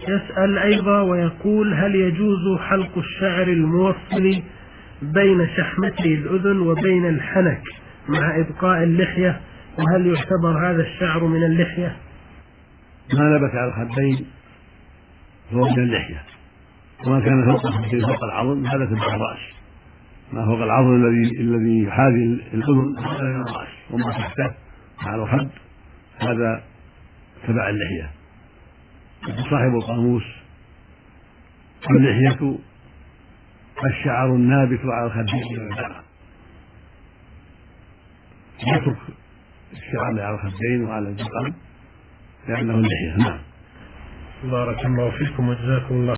يسأل أيضا ويقول: هل يجوز حلق الشعر الموصل بين شحمتي الأذن وبين الحنك مع إبقاء اللحية؟ وهل يعتبر هذا الشعر من اللحية؟ ما نبت على الخدين فهو من اللحية، وما كان فوق العظم هذا تبع الرأس، ما فوق العظم الذي يحاذي الأذن هذا من الرأس، وما تحته مع الخد هذا تبع اللحية. صاحب القاموس: اللحية الشعر النابت على الخدين والذقن، يترك الشعر على الخدين وعلى الذقن لأنه اللحية. نعم. بارك الله فيكم وجزاكم الله.